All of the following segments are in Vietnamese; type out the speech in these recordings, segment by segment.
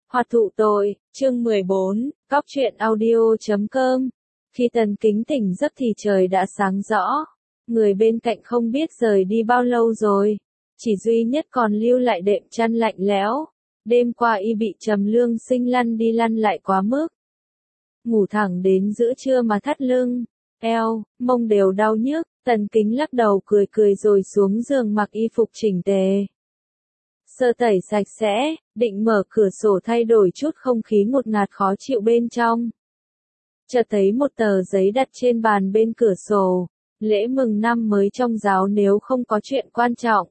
Hoạt thụ tội, chương 14, cóc truyện audio.com. Khi Tần Kính tỉnh giấc thì trời đã sáng rõ. Người bên cạnh không biết rời đi bao lâu rồi. Chỉ duy nhất còn lưu lại đệm chăn lạnh lẽo. Đêm qua y bị Trầm Lương Sinh lăn đi lăn lại quá mức. Ngủ thẳng đến giữa trưa mà thắt lưng, eo, mông đều đau nhức. Tần Kính lắc đầu cười cười rồi xuống giường mặc y phục chỉnh tề. Sơ tẩy sạch sẽ, định mở cửa sổ thay đổi chút không khí ngột ngạt khó chịu bên trong. Chợt thấy một tờ giấy đặt trên bàn bên cửa sổ. Lễ mừng năm mới trong giáo nếu không có chuyện quan trọng,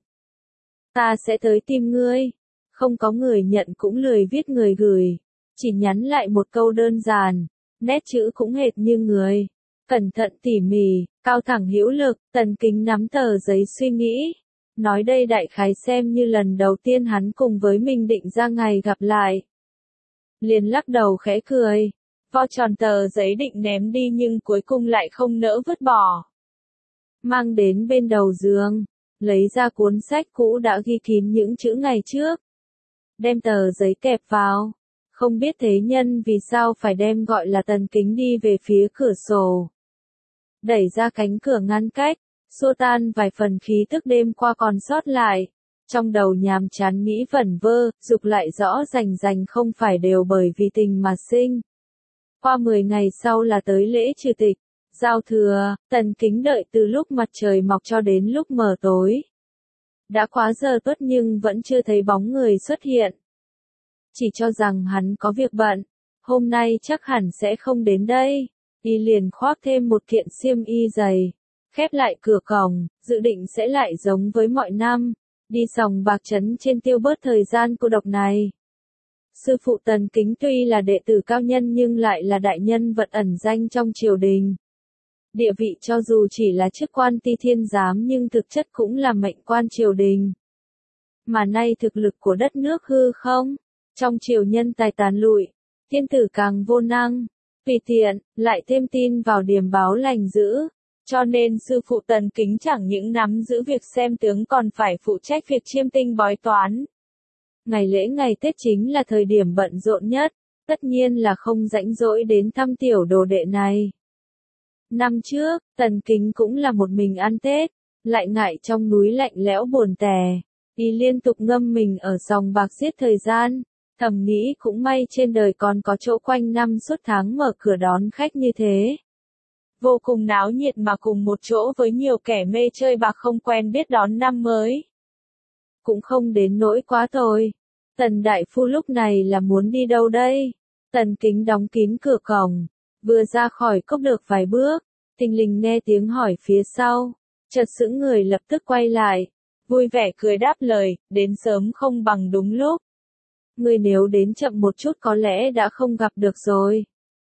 ta sẽ tới tìm ngươi. Không có người nhận cũng lười viết người gửi. Chỉ nhắn lại một câu đơn giản, nét chữ cũng hệt như người. Cẩn thận tỉ mỉ, cao thẳng hữu lực. Tần Kính nắm tờ giấy suy nghĩ. Nói đây đại khái xem như lần đầu tiên hắn cùng với mình định ra ngày gặp lại. Liền lắc đầu khẽ cười. Vo tròn tờ giấy định ném đi nhưng cuối cùng lại không nỡ vứt bỏ. Mang đến bên đầu giường, lấy ra cuốn sách cũ đã ghi kín những chữ ngày trước. Đem tờ giấy kẹp vào. Không biết thế nhân vì sao phải đem gọi là Tần Kính đi về phía cửa sổ. Đẩy ra cánh cửa ngăn cách, xua tan vài phần khí tức đêm qua còn sót lại. Trong đầu nhàm chán nghĩ vẩn vơ, dục lại rõ rành không phải đều bởi vì tình mà sinh. Qua 10 ngày sau là tới lễ trừ tịch, giao thừa. Tần Kính đợi từ lúc mặt trời mọc cho đến lúc mờ tối. Đã quá giờ tuất nhưng vẫn chưa thấy bóng người xuất hiện. Chỉ cho rằng hắn có việc bận, hôm nay chắc hẳn sẽ không đến đây. Y liền khoác thêm một kiện xiêm y dày, khép lại cửa cổng, dự định sẽ lại giống với mọi năm, đi sòng bạc trấn trên tiêu bớt thời gian cô độc này. Sư phụ Tần Kính tuy là đệ tử cao nhân nhưng lại là đại nhân vật ẩn danh trong triều đình. Địa vị cho dù chỉ là chức quan ti thiên giám nhưng thực chất cũng là mệnh quan triều đình. Mà nay thực lực của đất nước hư không, trong triều nhân tài tàn lụi, thiên tử càng vô năng. Vì tiện, lại thêm tin vào điềm báo lành dữ, cho nên sư phụ Tần Kính chẳng những nắm giữ việc xem tướng còn phải phụ trách việc chiêm tinh bói toán. Ngày lễ ngày Tết chính là thời điểm bận rộn nhất, tất nhiên là không rảnh rỗi đến thăm tiểu đồ đệ này. Năm trước, Tần Kính cũng là một mình ăn Tết, lại ngại trong núi lạnh lẽo buồn tẻ, y liên tục ngâm mình ở sòng bạc giết thời gian. Thầm nghĩ cũng may trên đời còn có chỗ quanh năm suốt tháng mở cửa đón khách như thế. Vô cùng náo nhiệt mà cùng một chỗ với nhiều kẻ mê chơi bạc không quen biết đón năm mới. Cũng không đến nỗi quá tồi. Tần đại phu lúc này là muốn đi đâu đây? Tần Kính đóng kín cửa cổng, vừa ra khỏi cốc được vài bước, thình lình nghe tiếng hỏi phía sau, chợt sững người lập tức quay lại, vui vẻ cười đáp lời, đến sớm không bằng đúng lúc. Ngươi nếu đến chậm một chút có lẽ đã không gặp được rồi.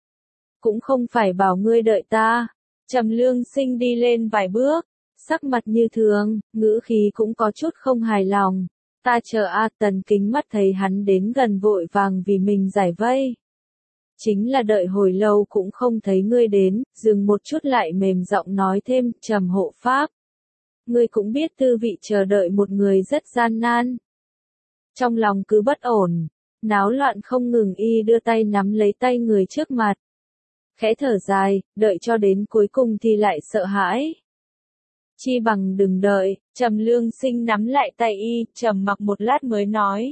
Cũng không phải bảo ngươi đợi ta. Trầm Lương Sinh đi lên vài bước, sắc mặt như thường, ngữ khí cũng có chút không hài lòng. Ta chờ Tần Kính mắt thấy hắn đến gần vội vàng vì mình giải vây. Chính là đợi hồi lâu cũng không thấy ngươi đến, dừng một chút lại mềm giọng nói thêm, Trầm hộ pháp. Ngươi cũng biết tư vị chờ đợi một người rất gian nan. Trong lòng cứ bất ổn, náo loạn không ngừng y đưa tay nắm lấy tay người trước mặt. Khẽ thở dài, đợi cho đến cuối cùng thì lại sợ hãi. Chi bằng đừng đợi. Trầm Lương Sinh nắm lại tay y, trầm mặc một lát mới nói.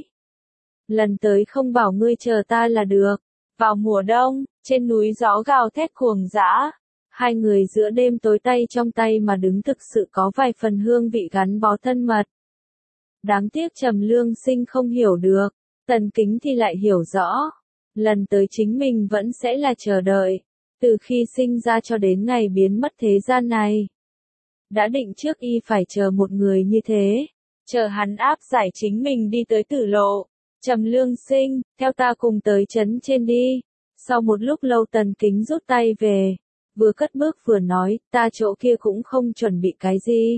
Lần tới không bảo ngươi chờ ta là được. Vào mùa đông, trên núi gió gào thét cuồng dã. Hai người giữa đêm tối tay trong tay mà đứng thực sự có vài phần hương vị gắn bó thân mật. Đáng tiếc Trầm Lương Sinh không hiểu được, Tần Kính thì lại hiểu rõ. Lần tới chính mình vẫn sẽ là chờ đợi, từ khi sinh ra cho đến ngày biến mất thế gian này. Đã định trước y phải chờ một người như thế, chờ hắn áp giải chính mình đi tới tử lộ. Trầm Lương Sinh, theo ta cùng tới trấn trên đi. Sau một lúc lâu Tần Kính rút tay về, vừa cất bước vừa nói, ta chỗ kia cũng không chuẩn bị cái gì.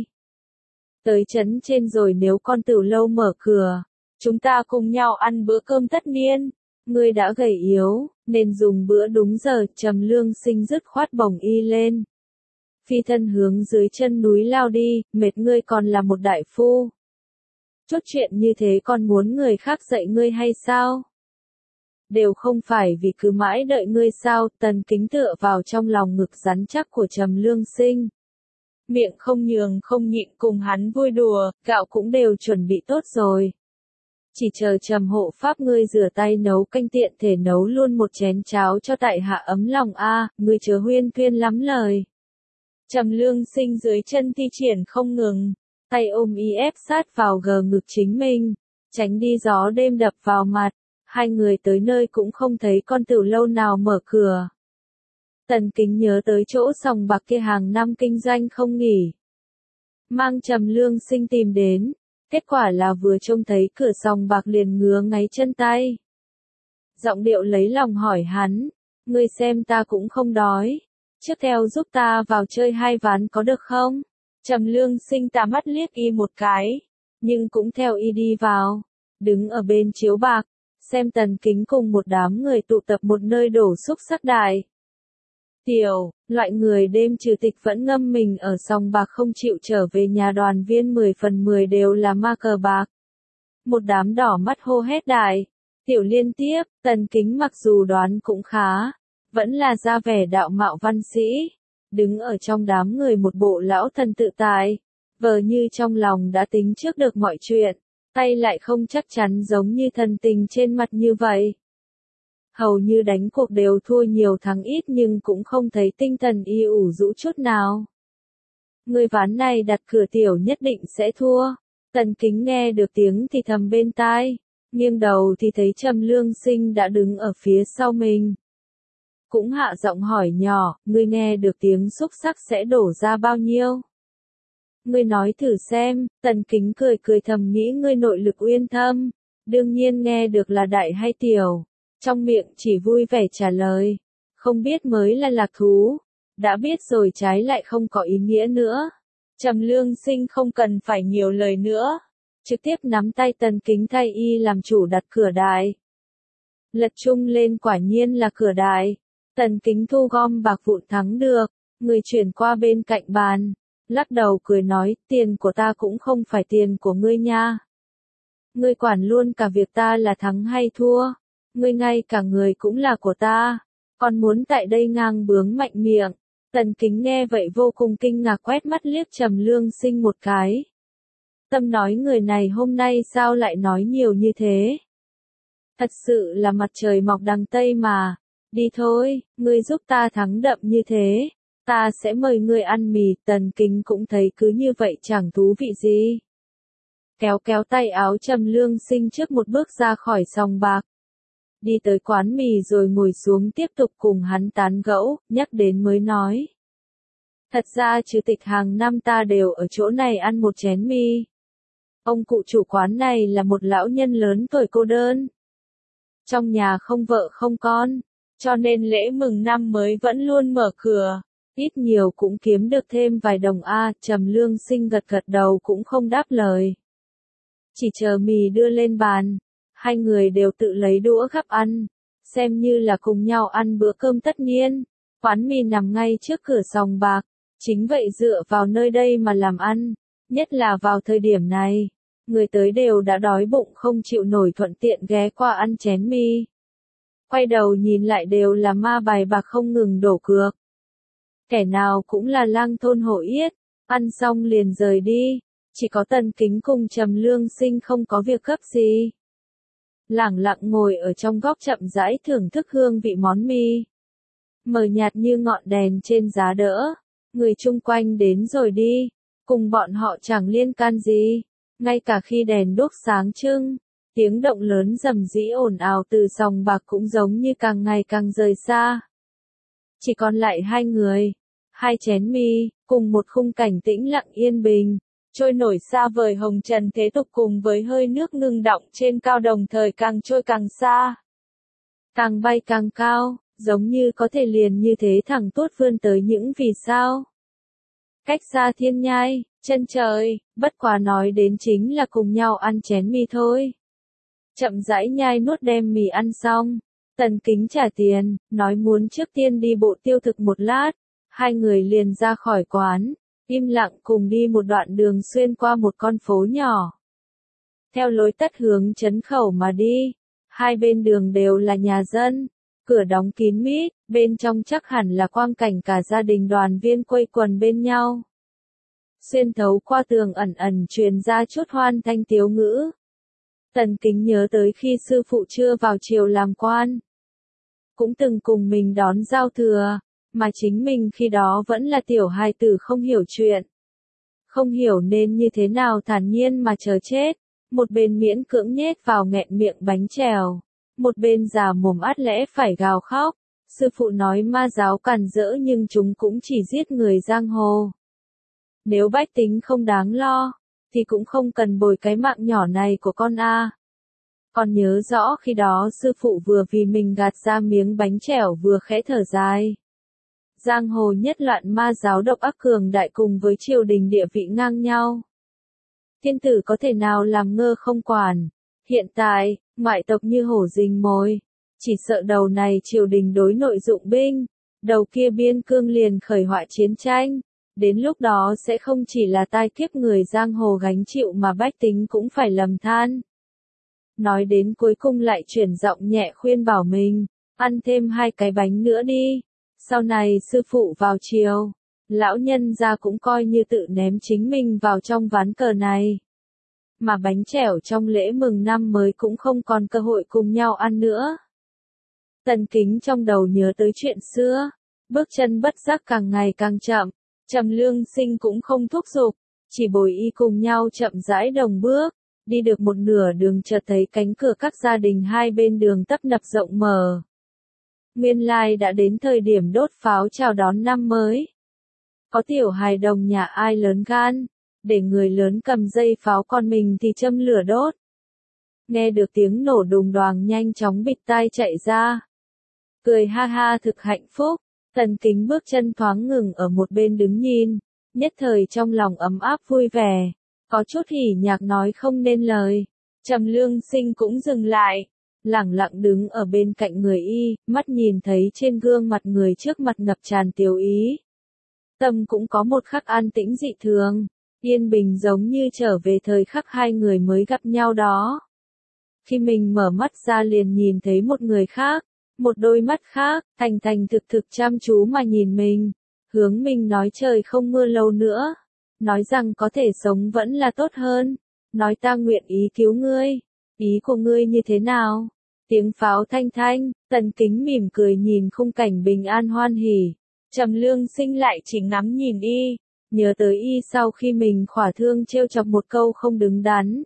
Tới trấn trên rồi nếu con tiểu lâu mở cửa, chúng ta cùng nhau ăn bữa cơm tất niên. Ngươi đã gầy yếu, nên dùng bữa đúng giờ. Trầm Lương Sinh dứt khoát bổng y lên, phi thân hướng dưới chân núi lao đi. Mệt ngươi còn là một đại phu, chút chuyện như thế còn muốn người khác dạy ngươi hay sao? đều không phải vì cứ mãi đợi ngươi sao, Tần Kính tựa vào trong lòng ngực rắn chắc của Trầm Lương Sinh. Miệng không nhường không nhịn cùng hắn vui đùa, gạo cũng đều chuẩn bị tốt rồi. Chỉ chờ Trầm hộ pháp ngươi rửa tay nấu canh tiện thể nấu luôn một chén cháo cho tại hạ ấm lòng a, ngươi chớ huyên thuyên lắm lời. Trầm Lương Sinh dưới chân thi triển không ngừng, tay ôm y ép sát vào gờ ngực chính mình, tránh đi gió đêm đập vào mặt. Hai người tới nơi cũng không thấy con tiểu lâu nào mở cửa. Tần Kính nhớ tới chỗ sòng bạc kia hàng năm kinh doanh không nghỉ. Mang Trầm Lương Sinh tìm đến, kết quả là vừa trông thấy cửa sòng bạc liền ngứa ngáy chân tay. Giọng điệu lấy lòng hỏi hắn, ngươi xem ta cũng không đói, trước theo giúp ta vào chơi 2 ván có được không? Trầm Lương Sinh tà mắt liếc y một cái, nhưng cũng theo y đi vào, đứng ở bên chiếu bạc. Xem Tần Kính cùng một đám người tụ tập một nơi đổ xúc sắc đài. Tiểu, loại người đêm trừ tịch vẫn ngâm mình ở sòng bạc không chịu trở về nhà, đoàn viên 10 phần 10 đều là ma cờ bạc. Một đám đỏ mắt hô hét đài. Tiểu liên tiếp, Tần Kính mặc dù đoán cũng khá, vẫn là ra vẻ đạo mạo văn sĩ. Đứng ở trong đám người một bộ lão thần tự tại, vờ như trong lòng đã tính trước được mọi chuyện. Tay lại không chắc chắn giống như thần tình trên mặt như vậy. Hầu như đánh cuộc đều thua nhiều thắng ít nhưng cũng không thấy tinh thần y ủ rũ chút nào. Người ván này đặt cửa tiểu nhất định sẽ thua. Tần Kính nghe được tiếng thì thầm bên tai, nghiêng đầu thì thấy Trầm Lương Sinh đã đứng ở phía sau mình. Cũng hạ giọng hỏi nhỏ, ngươi nghe được tiếng xúc sắc sẽ đổ ra bao nhiêu? Ngươi nói thử xem, Tần Kính cười cười thầm nghĩ ngươi nội lực uyên thâm, đương nhiên nghe được là đại hay tiểu, trong miệng chỉ vui vẻ trả lời, không biết mới là lạc thú, đã biết rồi trái lại không có ý nghĩa nữa. Trầm Lương Sinh không cần phải nhiều lời nữa, trực tiếp nắm tay Tần Kính thay y làm chủ đặt cửa đài. Lật chung lên quả nhiên là cửa đài, Tần Kính thu gom bạc vụn thắng được, người chuyển qua bên cạnh bàn. Lắc đầu cười nói, tiền của ta cũng không phải tiền của ngươi nha. Ngươi quản luôn cả việc ta là thắng hay thua. Ngươi ngay cả người cũng là của ta. Còn muốn tại đây ngang bướng mạnh miệng. Tần Kính nghe vậy vô cùng kinh ngạc quét mắt liếc Trầm Lương Sinh một cái. Tâm nói người này hôm nay sao lại nói nhiều như thế. Thật sự là mặt trời mọc đằng Tây mà. Đi thôi, ngươi giúp ta thắng đậm như thế. Ta sẽ mời ngươi ăn mì. Tần Kính cũng thấy cứ như vậy chẳng thú vị gì. Kéo kéo tay áo Trầm Lương Sinh trước một bước ra khỏi sòng bạc. Đi tới quán mì rồi ngồi xuống tiếp tục cùng hắn tán gẫu, nhắc đến mới nói. Thật ra trừ tịch hàng năm ta đều ở chỗ này ăn một chén mì. Ông cụ chủ quán này là một lão nhân lớn tuổi cô đơn. Trong nhà không vợ không con, cho nên lễ mừng năm mới vẫn luôn mở cửa. Ít nhiều cũng kiếm được thêm vài đồng a. Trầm Lương Sinh gật gật đầu cũng không đáp lời. Chỉ chờ mì đưa lên bàn, hai người đều tự lấy đũa gắp ăn, xem như là cùng nhau ăn bữa cơm tất niên. Quán mì nằm ngay trước cửa sòng bạc, chính vậy dựa vào nơi đây mà làm ăn, nhất là vào thời điểm này, người tới đều đã đói bụng không chịu nổi thuận tiện ghé qua ăn chén mì. Quay đầu nhìn lại đều là ma bài bạc không ngừng đổ cược. Kẻ nào cũng là lang thôn hổ yết, ăn xong liền rời đi, chỉ có Tần Kính cùng Trầm Lương Sinh không có việc gấp gì. Lẳng lặng ngồi ở trong góc chậm rãi thưởng thức hương vị món mì. Mờ nhạt như ngọn đèn trên giá đỡ, người chung quanh đến rồi đi, cùng bọn họ chẳng liên can gì, ngay cả khi đèn đuốc sáng trưng, tiếng động lớn rầm rĩ ồn ào từ sòng bạc cũng giống như càng ngày càng rời xa. Chỉ còn lại hai người, hai chén mì, cùng một khung cảnh tĩnh lặng yên bình, trôi nổi xa vời hồng trần thế tục cùng với hơi nước ngưng đọng trên cao đồng thời càng trôi càng xa. Càng bay càng cao, giống như có thể liền như thế thẳng tuốt vươn tới những vì sao. Cách xa thiên nhai, chân trời, bất quá nói đến chính là cùng nhau ăn chén mì thôi. Chậm rãi nhai nuốt đem mì ăn xong. Tần Kính trả tiền, nói muốn trước tiên đi bộ tiêu thực một lát, hai người liền ra khỏi quán, im lặng cùng đi một đoạn đường xuyên qua một con phố nhỏ. Theo lối tắt hướng trấn khẩu mà đi, Hai bên đường đều là nhà dân, cửa đóng kín mít, bên trong chắc hẳn là quang cảnh cả gia đình đoàn viên quây quần bên nhau. Xuyên thấu qua tường ẩn ẩn truyền ra chút hoan thanh tiếu ngữ. Tần Kính nhớ tới khi sư phụ chưa vào triều làm quan. Cũng từng cùng mình đón giao thừa, mà chính mình khi đó vẫn là tiểu hài tử không hiểu chuyện. Không hiểu nên như thế nào thản nhiên mà chờ chết, một bên miễn cưỡng nhét vào nghẹn miệng bánh trèo, một bên già mồm át lẽ phải gào khóc. Sư phụ nói ma giáo càn rỡ nhưng chúng cũng chỉ giết người giang hồ. Nếu bách tính không đáng lo, thì cũng không cần bồi cái mạng nhỏ này của con a. Còn nhớ rõ khi đó sư phụ vừa vì mình gạt ra miếng bánh trẻo vừa khẽ thở dài. Giang hồ nhất loạn ma giáo độc ác cường đại cùng với triều đình địa vị ngang nhau. Thiên tử có thể nào làm ngơ không quản. Hiện tại, ngoại tộc như hổ rình mồi. Chỉ sợ đầu này triều đình đối nội dụng binh, đầu kia biên cương liền khởi họa chiến tranh. Đến lúc đó sẽ không chỉ là tai kiếp người giang hồ gánh chịu mà bách tính cũng phải lầm than. Nói đến cuối cùng lại chuyển giọng nhẹ khuyên bảo mình, ăn thêm 2 cái bánh nữa đi. Sau này sư phụ vào triều, lão nhân gia cũng coi như tự ném chính mình vào trong ván cờ này. Mà bánh trẻo trong lễ mừng năm mới cũng không còn cơ hội cùng nhau ăn nữa. Tần Kính trong đầu nhớ tới chuyện xưa, bước chân bất giác càng ngày càng chậm. Trầm Lương Sinh cũng không thúc giục, chỉ bồi y cùng nhau chậm rãi đồng bước, đi được một nửa đường chợt thấy cánh cửa các gia đình hai bên đường tấp nập rộng mở. Nguyên lai đã đến thời điểm đốt pháo chào đón năm mới. Có tiểu hài đồng nhà ai lớn gan, để người lớn cầm dây pháo còn mình thì châm lửa đốt. Nghe được tiếng nổ đùng đoàng nhanh chóng bịt tai chạy ra. Cười ha ha thực hạnh phúc. Tần Kính bước chân thoáng ngừng ở một bên đứng nhìn, nhất thời trong lòng ấm áp vui vẻ, có chút hỉ nhạc nói không nên lời. Trầm Lương Sinh cũng dừng lại, lẳng lặng đứng ở bên cạnh người y, mắt nhìn thấy trên gương mặt người trước mặt ngập tràn tiêu ý. Tâm cũng có một khắc an tĩnh dị thường, yên bình giống như trở về thời khắc hai người mới gặp nhau đó. Khi mình mở mắt ra liền nhìn thấy một người khác. Một đôi mắt khác, thành thành thực thực chăm chú mà nhìn mình, hướng mình nói trời không mưa lâu nữa, nói rằng có thể sống vẫn là tốt hơn, nói ta nguyện ý cứu ngươi, ý của ngươi như thế nào? Tiếng pháo thanh thanh, Tần Kính mỉm cười nhìn khung cảnh bình an hoan hỉ, Trầm Lương Sinh lại chỉ ngắm nhìn y, nhớ tới y sau khi mình khỏa thương trêu chọc một câu không đứng đắn.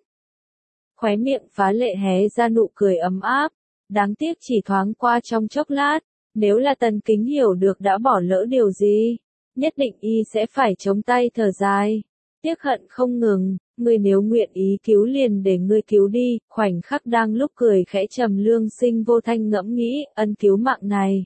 Khóe miệng phá lệ hé ra nụ cười ấm áp. Đáng tiếc chỉ thoáng qua trong chốc lát, nếu là Tần Kính hiểu được đã bỏ lỡ điều gì, nhất định y sẽ phải chống tay thở dài. Tiếc hận không ngừng, ngươi nếu nguyện ý cứu liền để ngươi cứu đi, khoảnh khắc đang lúc cười khẽ Trầm Lương Sinh vô thanh ngẫm nghĩ, ân cứu mạng này.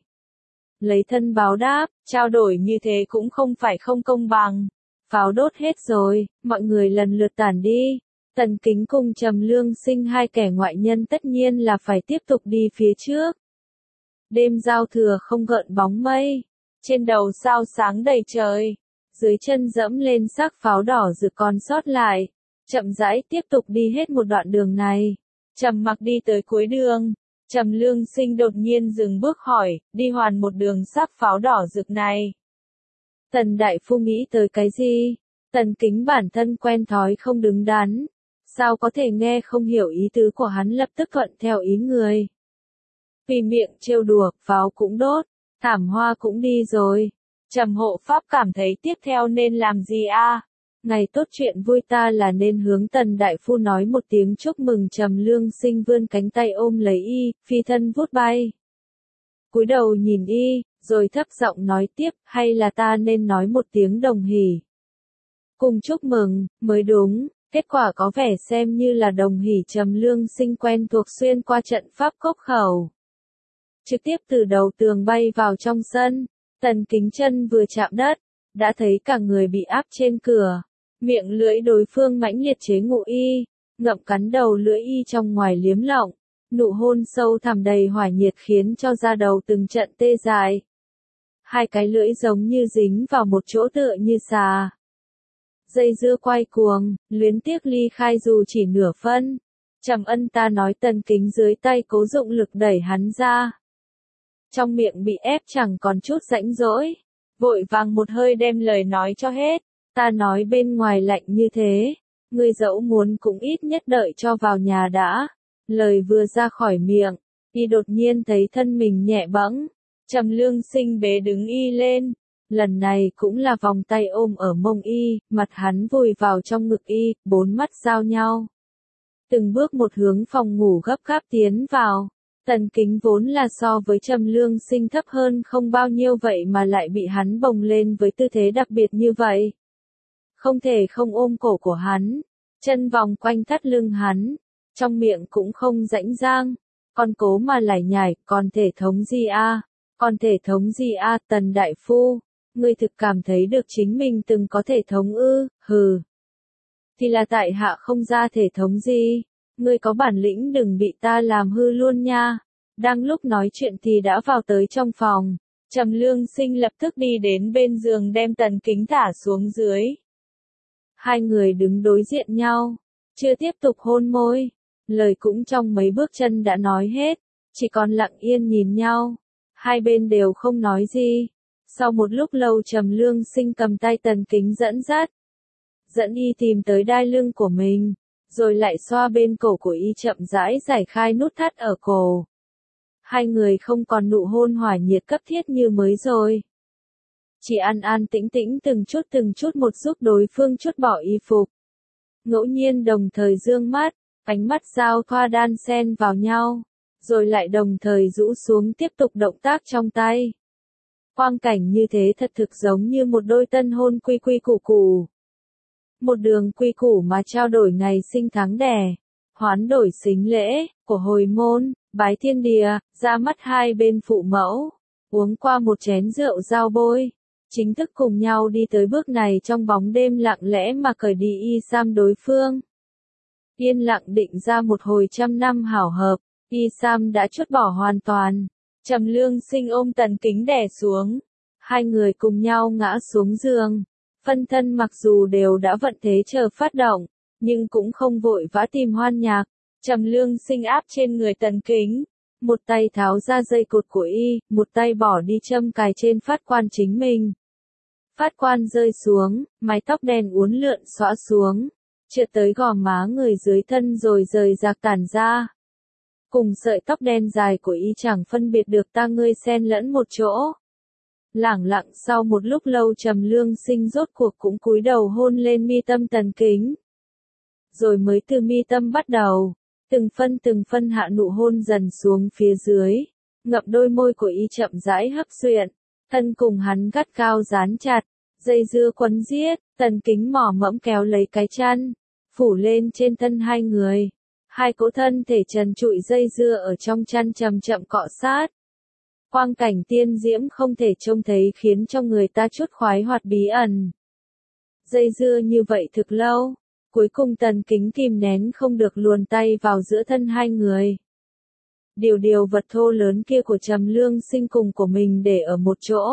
Lấy thân báo đáp, trao đổi như thế cũng không phải không công bằng. Pháo đốt hết rồi, mọi người lần lượt tản đi. Tần Kính cùng Trầm Lương Sinh hai kẻ ngoại nhân tất nhiên là phải tiếp tục đi phía trước. Đêm giao thừa không gợn bóng mây, trên đầu sao sáng đầy trời, dưới chân dẫm lên xác pháo đỏ rực còn sót lại, chậm rãi tiếp tục đi hết một đoạn đường này. Trầm Mặc đi tới cuối đường, Trầm Lương Sinh đột nhiên dừng bước hỏi, đi hoàn một đường xác pháo đỏ rực này. Tần Đại Phu nghĩ tới cái gì? Tần Kính bản thân quen thói không đứng đắn. Sao có thể nghe không hiểu ý tứ của hắn lập tức thuận theo ý người. Vì miệng trêu đùa, pháo cũng đốt, thảm hoa cũng đi rồi. Trầm Hộ Pháp cảm thấy tiếp theo nên làm gì a? Ngày tốt chuyện vui ta là nên hướng Tần Đại Phu nói một tiếng chúc mừng. Trầm Lương Sinh vươn cánh tay ôm lấy y, phi thân vút bay. Cúi đầu nhìn y, rồi thấp giọng nói tiếp, hay là ta nên nói một tiếng đồng hỉ. Cùng chúc mừng, mới đúng. Kết quả có vẻ xem như là đồng hỉ. Trầm Lương Sinh quen thuộc xuyên qua trận pháp cốc khẩu. Trực tiếp từ đầu tường bay vào trong sân, Tần Kính chân vừa chạm đất, đã thấy cả người bị áp trên cửa. Miệng lưỡi đối phương mãnh liệt chế ngụ y, ngậm cắn đầu lưỡi y trong ngoài liếm lọng, nụ hôn sâu thẳm đầy hỏa nhiệt khiến cho da đầu từng trận tê dại. Hai cái lưỡi giống như dính vào một chỗ tựa như xà. Dây dưa quay cuồng, luyến tiếc ly khai dù chỉ nửa phân. Trầm Ân, ta nói. Tần Kính dưới tay cố dụng lực đẩy hắn ra. Trong miệng bị ép chẳng còn chút rãnh rỗi. Vội vàng một hơi đem lời nói cho hết. Ta nói bên ngoài lạnh như thế. Ngươi dẫu muốn cũng ít nhất đợi cho vào nhà đã. Lời vừa ra khỏi miệng, y đột nhiên thấy thân mình nhẹ bẫng. Trầm Lương Sinh bế đứng y lên. Lần này cũng là vòng tay ôm ở mông y, mặt hắn vùi vào trong ngực y, bốn mắt giao nhau. Từng bước một hướng phòng ngủ gấp gáp tiến vào. Tần Kính vốn là so với Trầm Lương Sinh thấp hơn không bao nhiêu vậy mà lại bị hắn bồng lên với tư thế đặc biệt như vậy. Không thể không ôm cổ của hắn, chân vòng quanh thắt lưng hắn, trong miệng cũng không rãnh rang, còn cố mà lải nhải, còn thể thống gì a? Còn thể thống gì a? Tần đại phu, ngươi thực cảm thấy được chính mình từng có thể thống ư? Hừ. Thì là tại hạ không ra thể thống gì, ngươi có bản lĩnh đừng bị ta làm hư luôn nha. Đang lúc nói chuyện thì đã vào tới trong phòng, Trầm Lương Sinh lập tức đi đến bên giường đem Tần Kính thả xuống dưới. Hai người đứng đối diện nhau, chưa tiếp tục hôn môi, lời cũng trong mấy bước chân đã nói hết, chỉ còn lặng yên nhìn nhau, hai bên đều không nói gì. Sau một lúc lâu Trầm Lương Sinh cầm tay Tần Kính dẫn y tìm tới đai lưng của mình, rồi lại xoa bên cổ của y chậm rãi giải khai nút thắt ở cổ. Hai người không còn nụ hôn hỏa nhiệt cấp thiết như mới rồi. Chỉ an an tĩnh tĩnh từng chút một giúp đối phương trút bỏ y phục. Ngẫu nhiên đồng thời dương mắt, ánh mắt giao thoa đan xen vào nhau, rồi lại đồng thời rũ xuống tiếp tục động tác trong tay. Quang cảnh như thế thật thực giống như một đôi tân hôn quy quy củ củ. Một đường quy củ mà trao đổi ngày sinh tháng đẻ, hoán đổi sính lễ, của hồi môn, bái thiên địa, ra mắt hai bên phụ mẫu, uống qua một chén rượu giao bôi, chính thức cùng nhau đi tới bước này trong bóng đêm lặng lẽ mà cởi đi y sam đối phương. Yên lặng định ra một hồi trăm năm hảo hợp, y sam đã chốt bỏ hoàn toàn. Trầm Lương Sinh ôm Tần Kính đè xuống, hai người cùng nhau ngã xuống giường. Phân thân mặc dù đều đã vận thế chờ phát động, nhưng cũng không vội vã tìm hoan nhạc. Trầm Lương Sinh áp trên người Tần Kính, một tay tháo ra dây cột của y, một tay bỏ đi châm cài trên phát quan chính mình. Phát quan rơi xuống, mái tóc đen uốn lượn xõa xuống, trượt tới gò má người dưới thân rồi rời rạc tản ra. Cùng sợi tóc đen dài của y chẳng phân biệt được ta ngươi xen lẫn một chỗ. Lẳng lặng sau một lúc lâu Trầm Lương Sinh rốt cuộc cũng cúi đầu hôn lên mi tâm Tần Kính. Rồi mới từ mi tâm bắt đầu, từng phân hạ nụ hôn dần xuống phía dưới, ngậm đôi môi của y chậm rãi hấp xuyện, thân cùng hắn gắt cao dán chặt, dây dưa quấn giết, Tần Kính mỏ mẫm kéo lấy cái chăn, phủ lên trên thân hai người. Hai cỗ thân thể trần trụi dây dưa ở trong chăn chậm chậm cọ sát. Quang cảnh tiên diễm không thể trông thấy khiến cho người ta chút khoái hoạt bí ẩn. Dây dưa như vậy thực lâu, cuối cùng Tần Kính kìm nén không được luồn tay vào giữa thân hai người. Điều vật thô lớn kia của Trầm Lương Sinh cùng của mình để ở một chỗ.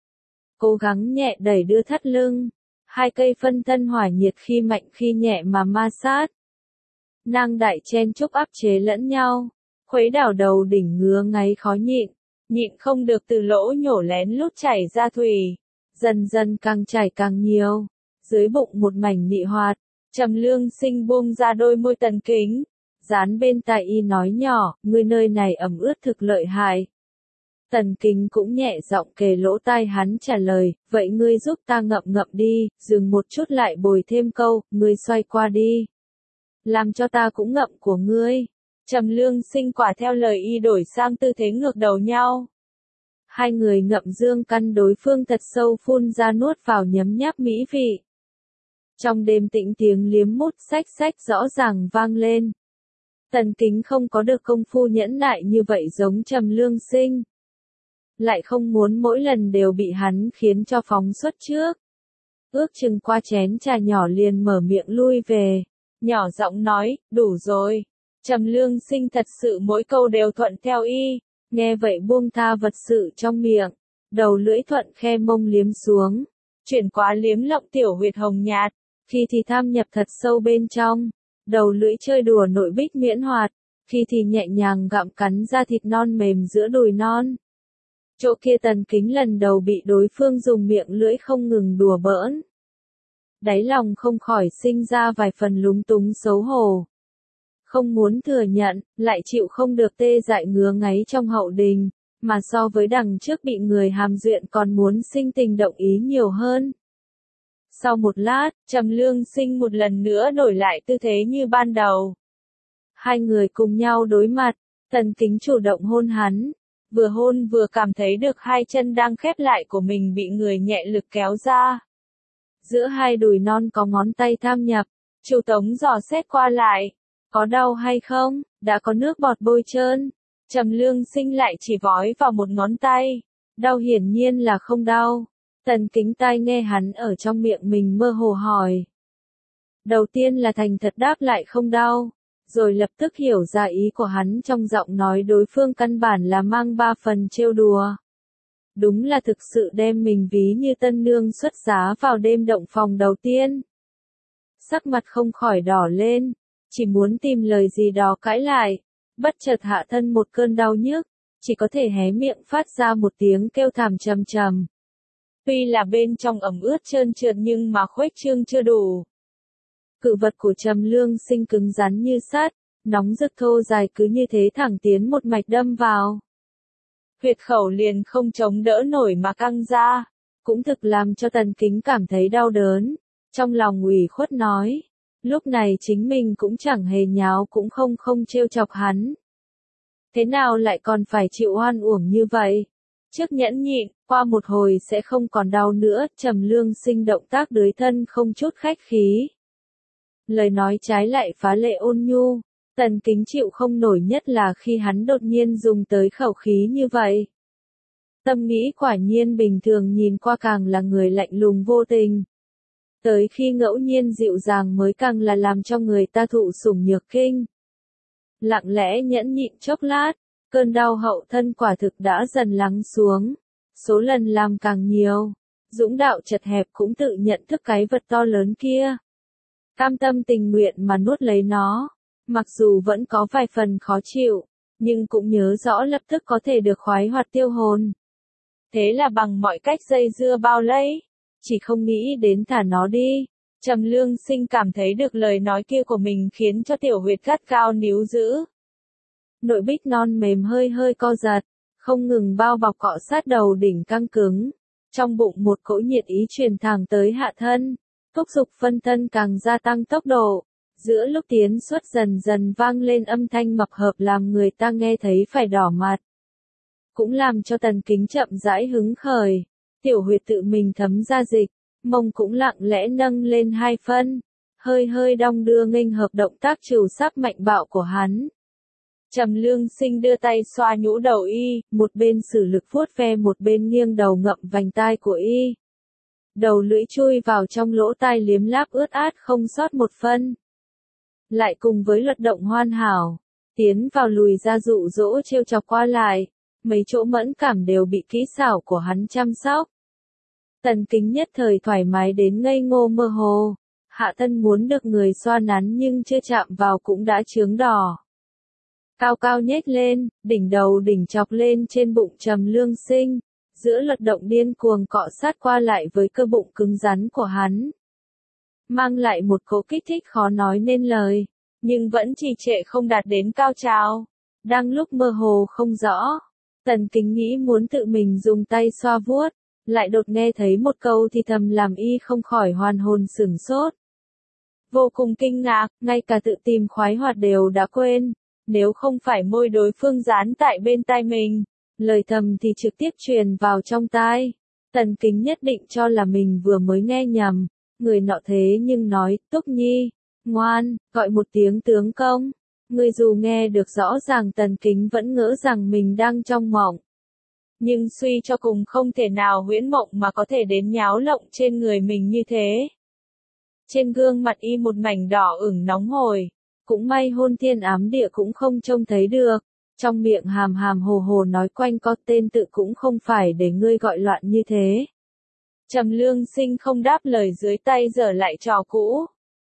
Cố gắng nhẹ đẩy đưa thắt lưng, hai cây phân thân hỏa nhiệt khi mạnh khi nhẹ mà ma sát. Nang đại chen chúc áp chế lẫn nhau, khuấy đảo đầu đỉnh ngứa ngáy khó nhịn không được từ lỗ nhổ lén lút chảy ra thủy, dần dần càng chảy càng nhiều, dưới bụng một mảnh nị hoạt. Trầm Lương Sinh buông ra đôi môi Tần Kính, dán bên tai y nói nhỏ, ngươi nơi này ẩm ướt thực lợi hại. Tần Kính cũng nhẹ giọng kề lỗ tai hắn trả lời, vậy ngươi giúp ta ngậm ngậm đi, dừng một chút lại bồi thêm câu, ngươi xoay qua đi. Làm cho ta cũng ngậm của ngươi. Trầm Lương Sinh quả theo lời y đổi sang tư thế ngược đầu nhau. Hai người ngậm dương căn đối phương thật sâu phun ra nuốt vào nhấm nháp mỹ vị. Trong đêm tĩnh tiếng liếm mút xách rõ ràng vang lên. Tần Kính không có được công phu nhẫn nại như vậy giống Trầm Lương Sinh. Lại không muốn mỗi lần đều bị hắn khiến cho phóng xuất trước. Ước chừng qua chén trà nhỏ liền mở miệng lui về. Nhỏ giọng nói, đủ rồi. Trầm Lương Sinh thật sự mỗi câu đều thuận theo y, nghe vậy buông tha vật sự trong miệng, đầu lưỡi thuận khe mông liếm xuống, chuyển qua liếm lộng tiểu huyệt hồng nhạt, khi thì tham nhập thật sâu bên trong, đầu lưỡi chơi đùa nội bích miễn hoạt, khi thì nhẹ nhàng gặm cắn ra thịt non mềm giữa đùi non. Chỗ kia Tần Kính lần đầu bị đối phương dùng miệng lưỡi không ngừng đùa bỡn. Đáy lòng không khỏi sinh ra vài phần lúng túng xấu hổ. Không muốn thừa nhận, lại chịu không được tê dại ngứa ngáy trong hậu đình, mà so với đằng trước bị người hàm duyện còn muốn sinh tình động ý nhiều hơn. Sau một lát, Trầm Lương Sinh một lần nữa đổi lại tư thế như ban đầu. Hai người cùng nhau đối mặt, Tần Kính chủ động hôn hắn, vừa hôn vừa cảm thấy được hai chân đang khép lại của mình bị người nhẹ lực kéo ra. Giữa hai đùi non có ngón tay tham nhập, Chu Tống dò xét qua lại, có đau hay không, đã có nước bọt bôi trơn. Trầm Lương Sinh lại chỉ vói vào một ngón tay, đau hiển nhiên là không đau. Tần Kính tai nghe hắn ở trong miệng mình mơ hồ hỏi. Đầu tiên là thành thật đáp lại không đau, rồi lập tức hiểu ra ý của hắn trong giọng nói đối phương căn bản là mang ba phần trêu đùa. Đúng là thực sự đem mình ví như tân nương xuất giá vào đêm động phòng đầu tiên. Sắc mặt không khỏi đỏ lên, chỉ muốn tìm lời gì đó cãi lại, bất chợt hạ thân một cơn đau nhức, chỉ có thể hé miệng phát ra một tiếng kêu thảm trầm trầm. Tuy là bên trong ẩm ướt trơn trượt nhưng mà khuếch trương chưa đủ. Cự vật của Trầm Lương Sinh cứng rắn như sắt, nóng rực thô dài cứ như thế thẳng tiến một mạch đâm vào. Huyệt khẩu liền không chống đỡ nổi mà căng ra, cũng thực làm cho Tần Kính cảm thấy đau đớn, trong lòng ủy khuất nói. Lúc này chính mình cũng chẳng hề nháo cũng không trêu chọc hắn. Thế nào lại còn phải chịu oan uổng như vậy? Trước nhẫn nhịn, qua một hồi sẽ không còn đau nữa, Trầm Lương Sinh động tác đưới thân không chút khách khí. Lời nói trái lại phá lệ ôn nhu, Tần Kính chịu không nổi nhất là khi hắn đột nhiên dùng tới khẩu khí như vậy. Tâm nghĩ quả nhiên bình thường nhìn qua càng là người lạnh lùng vô tình. Tới khi ngẫu nhiên dịu dàng mới càng là làm cho người ta thụ sủng nhược kinh. Lặng lẽ nhẫn nhịn chốc lát, cơn đau hậu thân quả thực đã dần lắng xuống, số lần làm càng nhiều, dũng đạo chật hẹp cũng tự nhận thức cái vật to lớn kia. Cam tâm tình nguyện mà nuốt lấy nó, mặc dù vẫn có vài phần khó chịu, nhưng cũng nhớ rõ lập tức có thể được khoái hoạt tiêu hồn. Thế là bằng mọi cách dây dưa bao lấy, chỉ không nghĩ đến thả nó đi. Trầm Lương Sinh cảm thấy được lời nói kia của mình khiến cho tiểu huyệt gắt cao níu giữ. Nội bích non mềm hơi hơi co giật, không ngừng bao bọc cọ sát đầu đỉnh căng cứng. Trong bụng một cỗ nhiệt ý truyền thẳng tới hạ thân, thúc giục phân thân càng gia tăng tốc độ. Giữa lúc tiến xuất dần dần vang lên âm thanh mập hợp làm người ta nghe thấy phải đỏ mặt. Cũng làm cho Tần Kính chậm rãi hứng khởi. Tiểu huyệt tự mình thấm ra dịch, mông cũng lặng lẽ nâng lên 2 phân, hơi hơi đong đưa nghênh hợp động tác trừu sắp mạnh bạo của hắn. Trầm Lương Sinh đưa tay xoa nhũ đầu y, một bên sử lực vuốt ve một bên nghiêng đầu ngậm vành tai của y. Đầu lưỡi chui vào trong lỗ tai liếm láp ướt át không sót một phân. Lại cùng với luật động hoàn hảo, tiến vào lùi ra dụ dỗ trêu chọc qua lại, mấy chỗ mẫn cảm đều bị kỹ xảo của hắn chăm sóc. Tần Kính nhất thời thoải mái đến ngây ngô mơ hồ, hạ thân muốn được người xoa nắn nhưng chưa chạm vào cũng đã chướng đỏ. Cao cao nhếch lên, đỉnh đầu đỉnh chọc lên trên bụng Trầm Lương Sinh, giữa luật động điên cuồng cọ sát qua lại với cơ bụng cứng rắn của hắn. Mang lại một cỗ kích thích khó nói nên lời, nhưng vẫn trì trệ không đạt đến cao trào. Đang lúc mơ hồ không rõ, Tần Kính nghĩ muốn tự mình dùng tay xoa vuốt, lại đột nghe thấy một câu thì thầm làm y không khỏi hoàn hồn sửng sốt. Vô cùng kinh ngạc, ngay cả tự tìm khoái hoạt đều đã quên, nếu không phải môi đối phương dán tại bên tai mình, lời thầm thì trực tiếp truyền vào trong tai. Tần Kính nhất định cho là mình vừa mới nghe nhầm, người nọ thế nhưng nói, Túc Nhi, ngoan, gọi một tiếng tướng công. Người dù nghe được rõ ràng Tần Kính vẫn ngỡ rằng mình đang trong mộng. Nhưng suy cho cùng không thể nào huyễn mộng mà có thể đến nháo lộng trên người mình như thế. Trên gương mặt y một mảnh đỏ ửng nóng hổi, cũng may hôn thiên ám địa cũng không trông thấy được, trong miệng hàm hàm hồ hồ nói quanh co tên tự cũng không phải để ngươi gọi loạn như thế. Trầm Lương Sinh không đáp lời dưới tay giở lại trò cũ.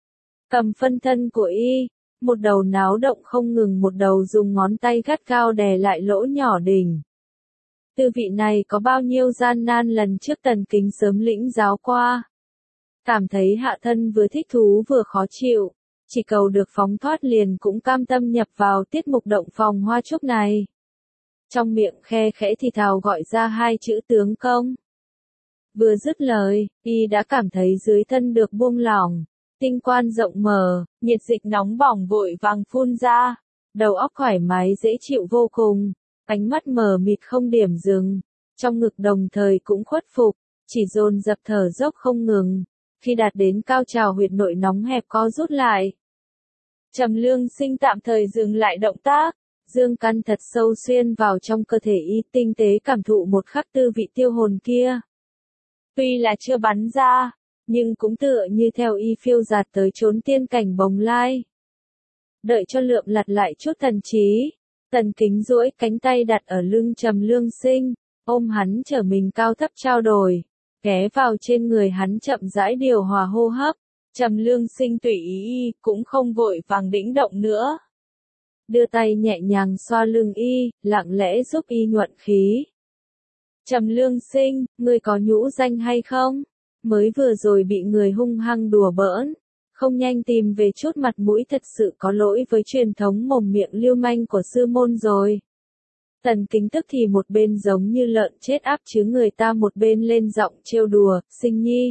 cầm phân thân của y, một đầu náo động không ngừng, một đầu dùng ngón tay gắt gao đè lại lỗ nhỏ đỉnh. Tư vị này có bao nhiêu gian nan lần trước Tần Kính sớm lĩnh giáo qua. Cảm thấy hạ thân vừa thích thú vừa khó chịu, chỉ cầu được phóng thoát liền cũng cam tâm nhập vào tiết mục động phòng hoa trúc này. Trong miệng khe khẽ thì thào gọi ra hai chữ tướng công. Vừa dứt lời, y đã cảm thấy dưới thân được buông lỏng, tinh quan rộng mở, nhiệt dịch nóng bỏng vội vàng phun ra, đầu óc thoải mái dễ chịu vô cùng, ánh mắt mờ mịt không điểm dừng, trong ngực đồng thời cũng khuất phục, chỉ dồn dập thở dốc không ngừng, khi đạt đến cao trào huyệt nội nóng hẹp co rút lại. Trầm Lương Sinh tạm thời dừng lại động tác, dương căn thật sâu xuyên vào trong cơ thể y, tinh tế cảm thụ một khắc tư vị tiêu hồn kia. Tuy là chưa bắn ra, nhưng cũng tựa như theo y phiêu dạt tới chốn tiên cảnh bồng lai. Đợi cho lượm lặt lại chút thần trí, Tần Kính duỗi cánh tay đặt ở lưng Trầm Lương Sinh, ôm hắn trở mình cao thấp trao đổi, ghé vào trên người hắn chậm rãi điều hòa hô hấp. Trầm Lương Sinh tùy ý cũng không vội vàng đĩnh động nữa. Đưa tay nhẹ nhàng xoa lưng y, lặng lẽ giúp y nhuận khí. Trầm Lương Sinh, ngươi có nhũ danh hay không? Mới vừa rồi bị người hung hăng đùa bỡn, không nhanh tìm về chút mặt mũi, thật sự có lỗi với truyền thống mồm miệng lưu manh của sư môn rồi. Tần Kính tức thì một bên giống như lợn chết áp chứa người ta, một bên lên giọng trêu đùa, Sinh nhi.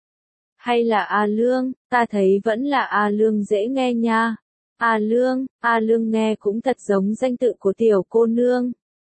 Hay là A Lương, ta thấy vẫn là A Lương dễ nghe nha. A Lương nghe cũng thật giống danh tự của tiểu cô nương.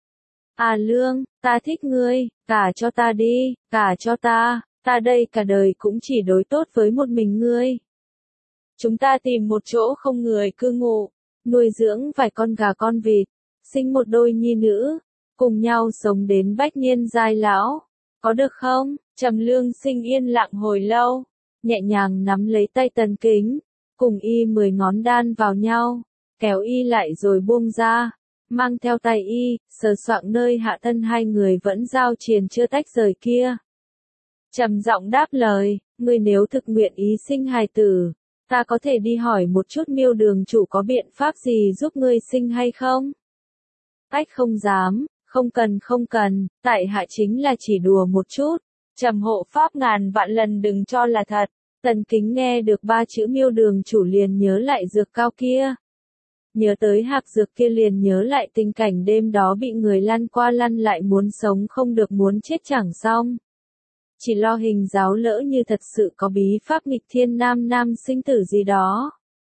A Lương, ta thích ngươi, gả cho ta đi, gả cho ta đây cả đời cũng chỉ đối tốt với một mình ngươi. Chúng ta tìm một chỗ không người cư ngụ, nuôi dưỡng vài con gà con vịt, sinh một đôi nhi nữ, cùng nhau sống đến bách niên giai lão, có được không? Trầm Lương Sinh yên lặng hồi lâu, nhẹ nhàng nắm lấy tay Tần Kính, cùng y 10 ngón đan vào nhau, kéo y lại rồi buông ra, mang theo tay y, sờ soạng nơi hạ thân hai người vẫn giao triền chưa tách rời kia. Trầm giọng đáp lời, ngươi nếu thực nguyện ý sinh hài tử, ta có thể đi hỏi một chút Miêu đường chủ có biện pháp gì giúp ngươi sinh hay không? Ách không dám, không cần, tại hạ chính là chỉ đùa một chút. Trầm hộ pháp ngàn vạn lần đừng cho là thật. Tần Kính nghe được 3 chữ Miêu đường chủ liền nhớ lại dược cao kia. Nhớ tới hạc dược kia liền nhớ lại tình cảnh đêm đó bị người lăn qua lăn lại, muốn sống không được muốn chết chẳng xong. Chỉ lo hình giáo lỡ như thật sự có bí pháp nghịch thiên nam sinh tử gì đó.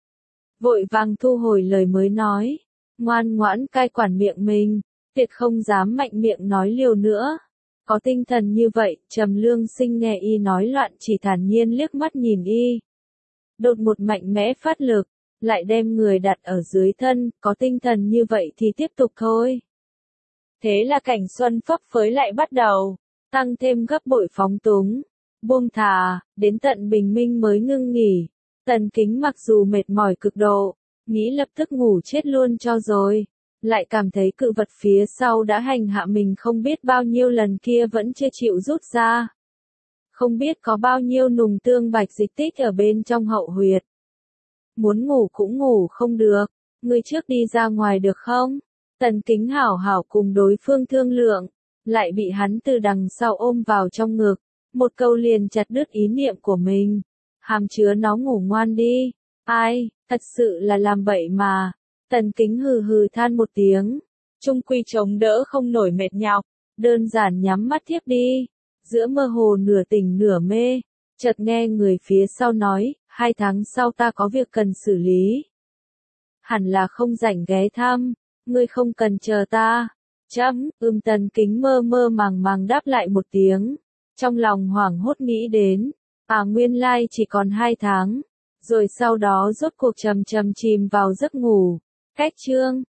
Vội vàng thu hồi lời mới nói, ngoan ngoãn cai quản miệng mình, tuyệt không dám mạnh miệng nói liều nữa. Có tinh thần như vậy, Trầm Lương Sinh nghe y nói loạn chỉ thản nhiên liếc mắt nhìn y. Đột một mạnh mẽ phát lực, lại đem người đặt ở dưới thân, có tinh thần như vậy thì tiếp tục thôi. Thế là cảnh xuân phấp phới lại bắt đầu, tăng thêm gấp bội phóng túng, buông thả, đến tận bình minh mới ngưng nghỉ. Tần Kính mặc dù mệt mỏi cực độ, nghĩ lập tức ngủ chết luôn cho rồi. Lại cảm thấy cự vật phía sau đã hành hạ mình không biết bao nhiêu lần kia vẫn chưa chịu rút ra. Không biết có bao nhiêu nùng tương bạch dịch tích ở bên trong hậu huyệt. Muốn ngủ cũng ngủ không được, ngươi trước đi ra ngoài được không? Tần Kính hảo hảo cùng đối phương thương lượng, lại bị hắn từ đằng sau ôm vào trong ngực, một câu liền chặt đứt ý niệm của mình. Hàm chứa nó ngủ ngoan đi, ai, thật sự là làm bậy mà. Tần Kính hừ hừ than một tiếng, trung quy chống đỡ không nổi mệt nhọc, đơn giản nhắm mắt thiếp đi. Giữa mơ hồ nửa tỉnh nửa mê, chợt nghe người phía sau nói, 2 tháng sau ta có việc cần xử lý. Hẳn là không rảnh ghé thăm, ngươi không cần chờ ta. Tần Kính mơ mơ màng đáp lại một tiếng, trong lòng hoảng hốt nghĩ đến, nguyên lai chỉ còn 2 tháng, rồi sau đó rốt cuộc chìm vào giấc ngủ. Cách chương